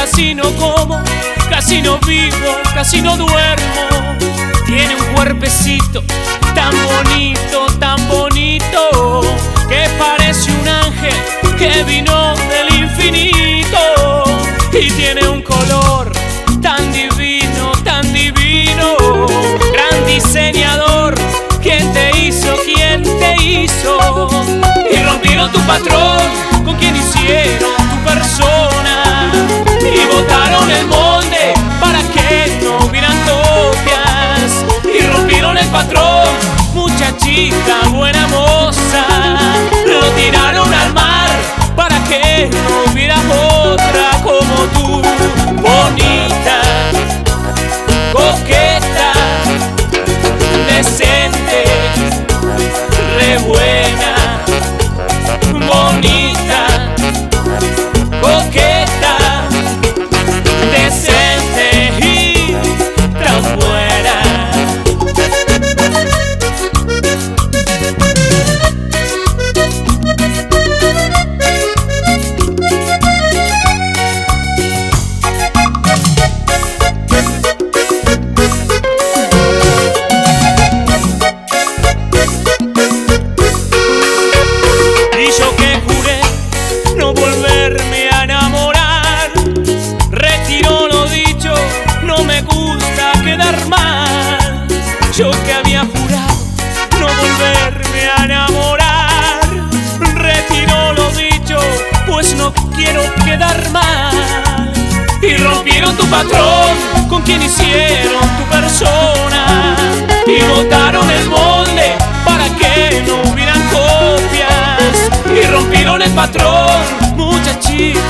casi no como, casi no vivo, casi no duermo. Tiene un cuerpecito tan bonito, que parece un ángel que vino del infinito. Y tiene un color tan divino, gran diseñador. ¿Quién te hizo? ¿Quién te hizo? Y rompieron tu patrón con quien hicieron tu persona, y botaron el molde para que no hubieran copias. Y rompieron el patrón, muchachita, buena moza, lo tiraron al mar para que no hubiera otra como tú. Bonita, coqueta, decente, re buena. Bonita, coqueta, decente y tan buena. Volverme a enamorar, retiro lo dicho, no me gusta quedar mal. Yo que había jurado no volverme a enamorar, retiro lo dicho, pues no quiero quedar mal. Y rompieron tu patrón con quien hicieron tu persona, y botaron el molde para que no hubieran copias. Y rompieron el patrón, muchachita,